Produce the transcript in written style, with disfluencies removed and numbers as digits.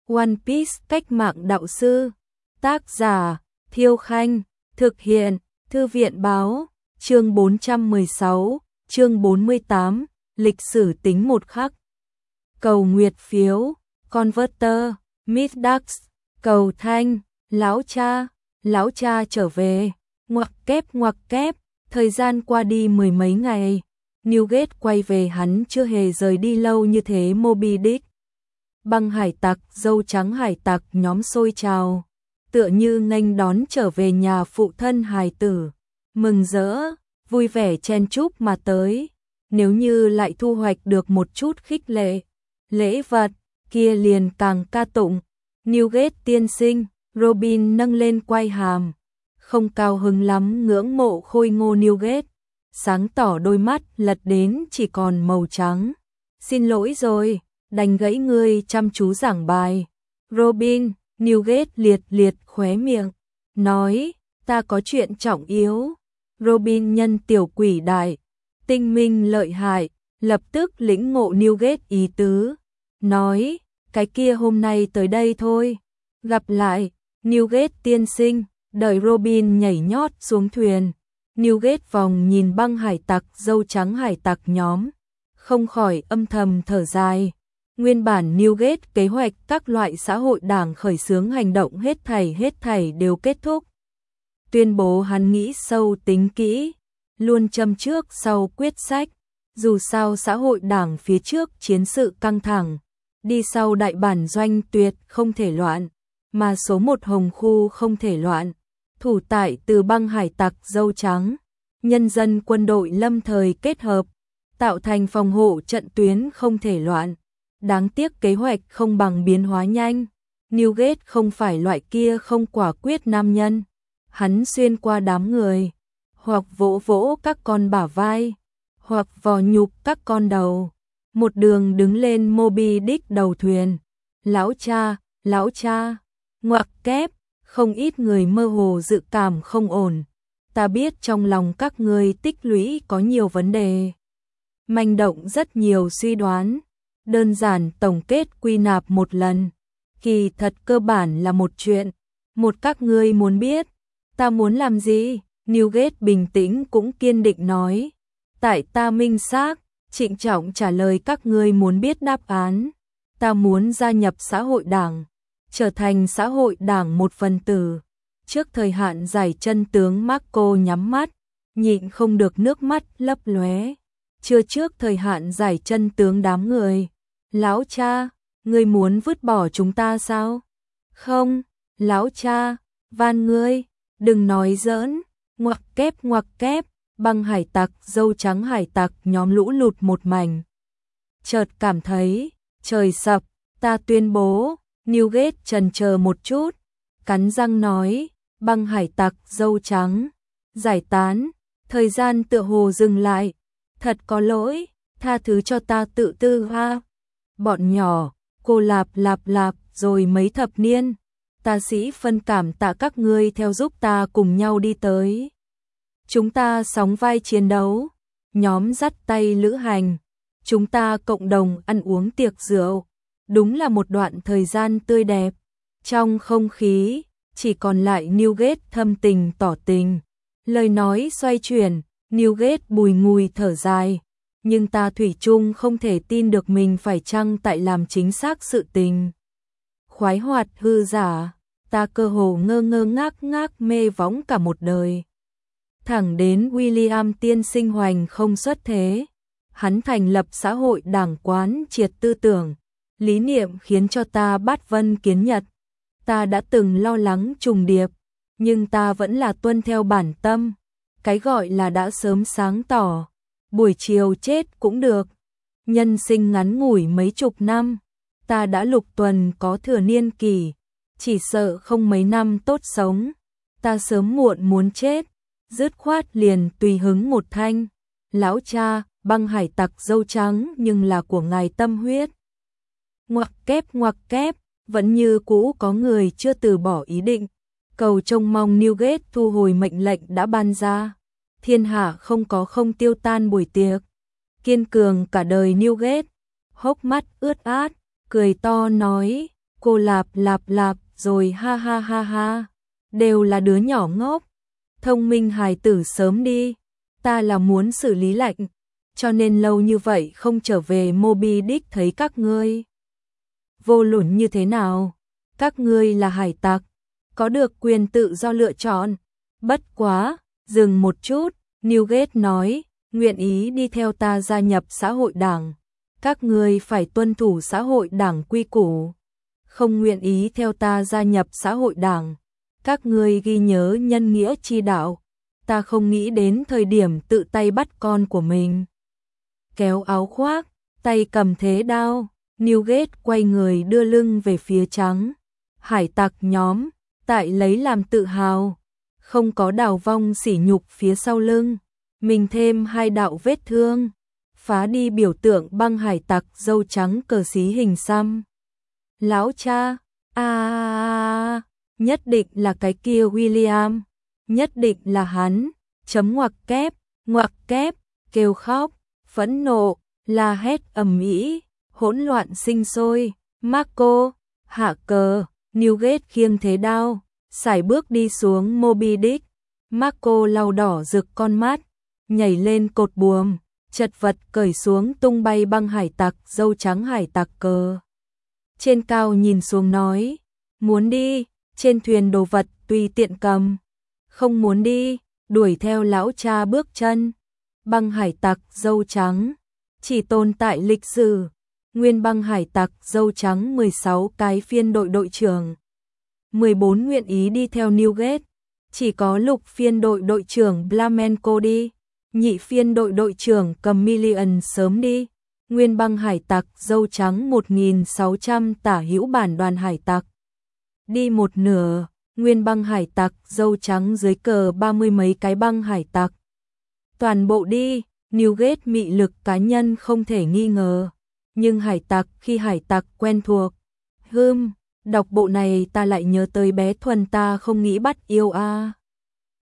One Piece cách mạng đạo sư. Tác giả Thiêu Khanh. Thực hiện Thư viện Báo. Chương 416, chương 48, lịch sử tính một khắc. Cầu nguyệt phiếu, Converter, Midax, cầu thanh, lão cha trở về, ngoặc kép, thời gian qua đi mười mấy ngày. Newgate quay về, hắn chưa hề rời đi lâu như thế. Moby Dick, băng hải tặc, dâu trắng hải tặc nhóm xôi trào, tựa như nghênh đón trở về nhà phụ thân hài tử, mừng rỡ, vui vẻ chen chúc mà tới. Nếu như lại thu hoạch được một chút khích lệ, lễ vật, kia liền càng ca tụng. Newgate tiên sinh, Robin nâng lên quai hàm, không cao hứng lắm, ngưỡng mộ khôi ngô Newgate, sáng tỏ đôi mắt lật đến chỉ còn màu trắng. Xin lỗi rồi, đành gãy ngươi chăm chú giảng bài. Robin, Newgate liệt khóe miệng, nói, ta có chuyện trọng yếu. Robin nhân tiểu quỷ đại, tinh minh lợi hại, lập tức lĩnh ngộ Newgate ý tứ, nói, cái kia hôm nay tới đây thôi. Gặp lại, Newgate tiên sinh. Đợi Robin nhảy nhót xuống thuyền, Newgate vòng nhìn băng hải tặc, dâu trắng hải tặc nhóm, không khỏi âm thầm thở dài. Nguyên bản Newgate kế hoạch các loại xã hội đảng khởi xướng hành động hết thảy đều kết thúc. Tuyên bố hắn nghĩ sâu tính kỹ, luôn châm trước sau quyết sách. Dù sao xã hội đảng phía trước chiến sự căng thẳng, đi sau đại bản doanh tuyệt không thể loạn, mà số một Hồng khu không thể loạn. Thủ tại từ băng hải tặc, dâu trắng, nhân dân quân đội lâm thời kết hợp, tạo thành phòng hộ trận tuyến không thể loạn. Đáng tiếc kế hoạch không bằng biến hóa nhanh. Newgate không phải loại kia không quả quyết nam nhân. Hắn xuyên qua đám người, hoặc vỗ vỗ các con bả vai, hoặc vò nhục các con đầu, một đường đứng lên Moby Dick đầu thuyền. Lão cha, ngoặc kép, không ít người mơ hồ dự cảm không ổn. Ta biết trong lòng các ngươi tích lũy có nhiều vấn đề, manh động rất nhiều suy đoán. Đơn giản tổng kết quy nạp một lần, kỳ thật cơ bản là một chuyện. Một, các ngươi muốn biết ta muốn làm gì? Newgate bình tĩnh cũng kiên định nói. Tại ta minh xác, trịnh trọng trả lời các ngươi muốn biết đáp án. Ta muốn gia nhập xã hội đảng, trở thành xã hội đảng một phần tử. Trước thời hạn giải chân tướng Marco nhắm mắt, nhịn không được nước mắt lấp lóe. Chưa trước thời hạn giải chân tướng đám người. Lão cha, ngươi muốn vứt bỏ chúng ta sao? Không, lão cha, van ngươi, đừng nói giỡn. Ngoặc kép, băng hải tặc, dâu trắng hải tặc nhóm lũ lụt một mảnh. Chợt cảm thấy trời sập, ta tuyên bố. Newgate chần chờ một chút, cắn răng nói, băng hải tặc, dâu trắng, giải tán. Thời gian tựa hồ dừng lại. Thật có lỗi, tha thứ cho ta tự tư ha. Bọn nhỏ, cô lạp rồi mấy thập niên. Ta sĩ phân cảm tạ các ngươi theo giúp ta cùng nhau đi tới. Chúng ta sóng vai chiến đấu, nhóm dắt tay lữ hành. Chúng ta cộng đồng ăn uống tiệc rượu. Đúng là một đoạn thời gian tươi đẹp. Trong không khí, chỉ còn lại Newgate thâm tình tỏ tình. Lời nói xoay chuyển, Newgate bùi ngùi thở dài. Nhưng ta thủy chung không thể tin được mình phải chăng tại làm chính xác sự tình. Khoái hoạt hư giả, ta cơ hồ ngơ ngác mê võng cả một đời. Thẳng đến William tiên sinh hoành không xuất thế. Hắn thành lập xã hội đảng, quán triệt tư tưởng, lý niệm khiến cho ta bát vân kiến nhật. Ta đã từng lo lắng trùng điệp, nhưng ta vẫn là tuân theo bản tâm. Cái gọi là đã sớm sáng tỏ, buổi chiều chết cũng được. Nhân sinh ngắn ngủi mấy chục năm, ta đã lục tuần có thừa niên kỷ, chỉ sợ không mấy năm tốt sống. Ta sớm muộn muốn chết, dứt khoát liền tùy hứng một thanh. Lão cha, băng hải tặc dâu trắng nhưng là của ngài tâm huyết. Ngoặc kép, vẫn như cũ có người chưa từ bỏ ý định. Cầu trông mong Newgate thu hồi mệnh lệnh đã ban ra. Thiên hạ không có không tiêu tan buổi tiệc. Kiên cường cả đời Newgate, hốc mắt ướt át, cười to nói, Cô lạp lạp lạp rồi ha ha ha ha. Đều là đứa nhỏ ngốc. Thông minh hài tử sớm đi. Ta là muốn xử lý lạnh. Cho nên lâu như vậy không trở về Moby Dick thấy các ngươi. Vô luận như thế nào? Các ngươi là hải tặc. Có được quyền tự do lựa chọn. Bất quá, dừng một chút. Newgate nói, nguyện ý đi theo ta gia nhập xã hội đảng. Các ngươi phải tuân thủ xã hội đảng quy củ. Không nguyện ý theo ta gia nhập xã hội đảng. Các ngươi ghi nhớ nhân nghĩa chi đạo. Ta không nghĩ đến thời điểm tự tay bắt con của mình. Kéo áo khoác, tay cầm thế đao. Newgate quay người đưa lưng về phía trắng. Hải tặc nhóm, tại lấy làm tự hào. Không có đào vong sỉ nhục phía sau lưng. Mình thêm 2 đạo vết thương. Phá đi biểu tượng băng hải tặc dâu trắng cờ xí hình xăm. Lão cha, nhất định là cái kia William, nhất định là hắn, chấm ngoặc kép, kêu khóc, phẫn nộ, la hét ầm ĩ, hỗn loạn sinh sôi. Marco, hạ cờ, Newgate khiêng thế đao, sải bước đi xuống Moby Dick. Marco lau đỏ rực con mắt, nhảy lên cột buồm, chật vật cởi xuống tung bay băng hải tặc dâu trắng hải tặc cờ. Trên cao nhìn xuống nói, muốn đi, trên thuyền đồ vật tùy tiện cầm, không muốn đi, đuổi theo lão cha bước chân. Băng hải tặc dâu trắng, chỉ tồn tại lịch sử, nguyên băng hải tặc dâu trắng 16 cái phiên đội trưởng. 14 nguyện ý đi theo Newgate, chỉ có lục phiên đội trưởng Flamenco đi, nhị phiên đội trưởng Chameleon sớm đi. Nguyên băng hải tặc dâu trắng 1600 tả hữu bản đoàn hải tặc. Đi một nửa, nguyên băng hải tặc dâu trắng dưới cờ 30 mấy cái băng hải tặc. Toàn bộ đi, Newgate mị lực cá nhân không thể nghi ngờ. Nhưng hải tặc khi hải tặc quen thuộc. Đọc bộ này ta lại nhớ tới bé Thuần ta không nghĩ bắt yêu a.